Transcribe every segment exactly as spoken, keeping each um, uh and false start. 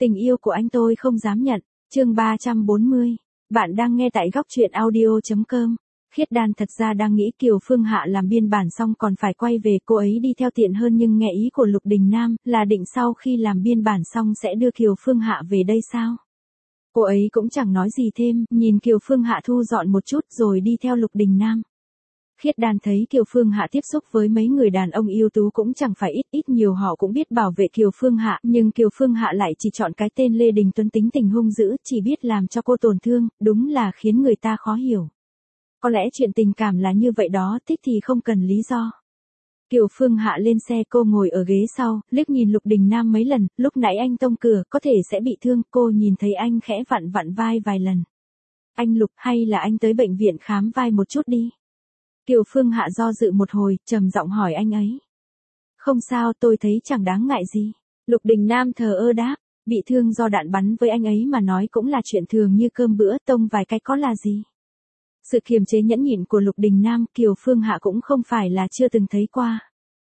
Tình yêu của anh tôi không dám nhận. Chương ba trăm bốn mươi. Bạn đang nghe tại góc truyện audio chấm com. Khiết Đan thật ra đang nghĩ Kiều Phương Hạ làm biên bản xong còn phải quay về, cô ấy đi theo tiện hơn, nhưng nghe ý của Lục Đình Nam là định sau khi làm biên bản xong sẽ đưa Kiều Phương Hạ về đây sao? Cô ấy cũng chẳng nói gì thêm, nhìn Kiều Phương Hạ thu dọn một chút rồi đi theo Lục Đình Nam. Khiết Đan thấy Kiều Phương Hạ tiếp xúc với mấy người đàn ông ưu tú cũng chẳng phải ít, ít nhiều họ cũng biết bảo vệ Kiều Phương Hạ, nhưng Kiều Phương Hạ lại chỉ chọn cái tên Lê Đình Tuấn, tính tình hung dữ, chỉ biết làm cho cô tổn thương, đúng là khiến người ta khó hiểu. Có lẽ chuyện tình cảm là như vậy đó, thích thì không cần lý do. Kiều Phương Hạ lên xe, cô ngồi ở ghế sau, liếc nhìn Lục Đình Nam mấy lần, lúc nãy anh tông cửa, có thể sẽ bị thương, cô nhìn thấy anh khẽ vặn vặn vai vài lần. Anh Lục, hay là anh tới bệnh viện khám vai một chút đi. Kiều Phương Hạ do dự một hồi, trầm giọng hỏi anh ấy. Không sao, tôi thấy chẳng đáng ngại gì. Lục Đình Nam thờ ơ đáp, bị thương do đạn bắn với anh ấy mà nói cũng là chuyện thường như cơm bữa, tông vài cái có là gì. Sự kiềm chế nhẫn nhịn của Lục Đình Nam, Kiều Phương Hạ cũng không phải là chưa từng thấy qua.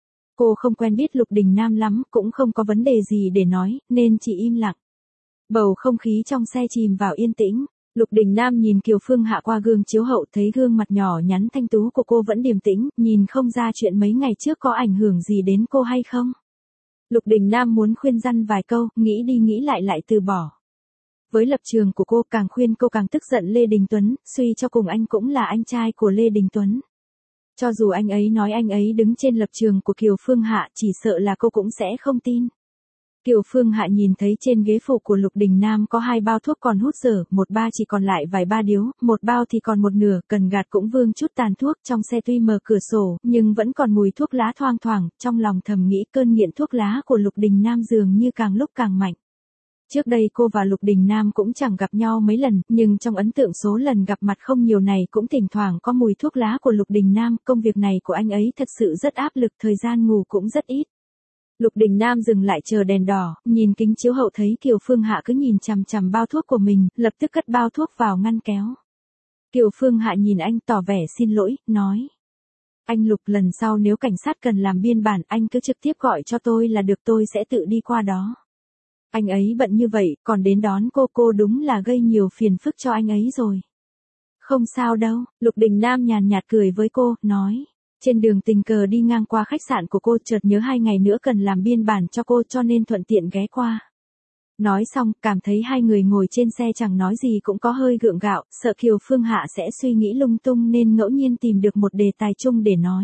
Cô không quen biết Lục Đình Nam lắm, cũng không có vấn đề gì để nói, nên chỉ im lặng. Bầu không khí trong xe chìm vào yên tĩnh. Lục Đình Nam nhìn Kiều Phương Hạ qua gương chiếu hậu, thấy gương mặt nhỏ nhắn thanh tú của cô vẫn điềm tĩnh, nhìn không ra chuyện mấy ngày trước có ảnh hưởng gì đến cô hay không. Lục Đình Nam muốn khuyên răn vài câu, nghĩ đi nghĩ lại lại từ bỏ. Với lập trường của cô, càng khuyên cô càng tức giận Lê Đình Tuấn, suy cho cùng anh cũng là anh trai của Lê Đình Tuấn. Cho dù anh ấy nói anh ấy đứng trên lập trường của Kiều Phương Hạ, chỉ sợ là cô cũng sẽ không tin. Kiều Phương Hạ nhìn thấy trên ghế phụ của Lục Đình Nam có hai bao thuốc còn hút dở, một ba chỉ còn lại vài ba điếu, một bao thì còn một nửa, cần gạt cũng vương chút tàn thuốc, trong xe tuy mở cửa sổ, nhưng vẫn còn mùi thuốc lá thoang thoảng, trong lòng thầm nghĩ cơn nghiện thuốc lá của Lục Đình Nam dường như càng lúc càng mạnh. Trước đây cô và Lục Đình Nam cũng chẳng gặp nhau mấy lần, nhưng trong ấn tượng số lần gặp mặt không nhiều này cũng thỉnh thoảng có mùi thuốc lá của Lục Đình Nam, công việc này của anh ấy thật sự rất áp lực, thời gian ngủ cũng rất ít. Lục Đình Nam dừng lại chờ đèn đỏ, nhìn kính chiếu hậu thấy Kiều Phương Hạ cứ nhìn chằm chằm bao thuốc của mình, lập tức cất bao thuốc vào ngăn kéo. Kiều Phương Hạ nhìn anh tỏ vẻ xin lỗi, nói. Anh Lục, lần sau nếu cảnh sát cần làm biên bản, anh cứ trực tiếp gọi cho tôi là được, tôi sẽ tự đi qua đó. Anh ấy bận như vậy, còn đến đón cô, cô đúng là gây nhiều phiền phức cho anh ấy rồi. Không sao đâu, Lục Đình Nam nhàn nhạt cười với cô, nói. Trên đường tình cờ đi ngang qua khách sạn của cô, chợt nhớ hai ngày nữa cần làm biên bản cho cô cho nên thuận tiện ghé qua. Nói xong, cảm thấy hai người ngồi trên xe chẳng nói gì cũng có hơi gượng gạo, sợ Kiều Phương Hạ sẽ suy nghĩ lung tung nên ngẫu nhiên tìm được một đề tài chung để nói.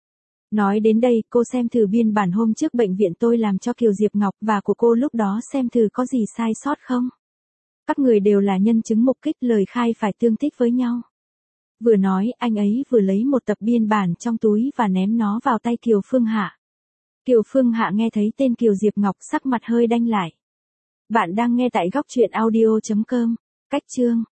Nói đến đây, cô xem thử biên bản hôm trước bệnh viện tôi làm cho Kiều Diệp Ngọc và của cô lúc đó, xem thử có gì sai sót không. Các người đều là nhân chứng mục kích, lời khai phải tương thích với nhau. Vừa nói, anh ấy vừa lấy một tập biên bản trong túi và ném nó vào tay Kiều Phương Hạ. Kiều Phương Hạ nghe thấy tên Kiều Diệp Ngọc, sắc mặt hơi đanh lại. Bạn đang nghe tại góc truyện audio chấm com. Cách chương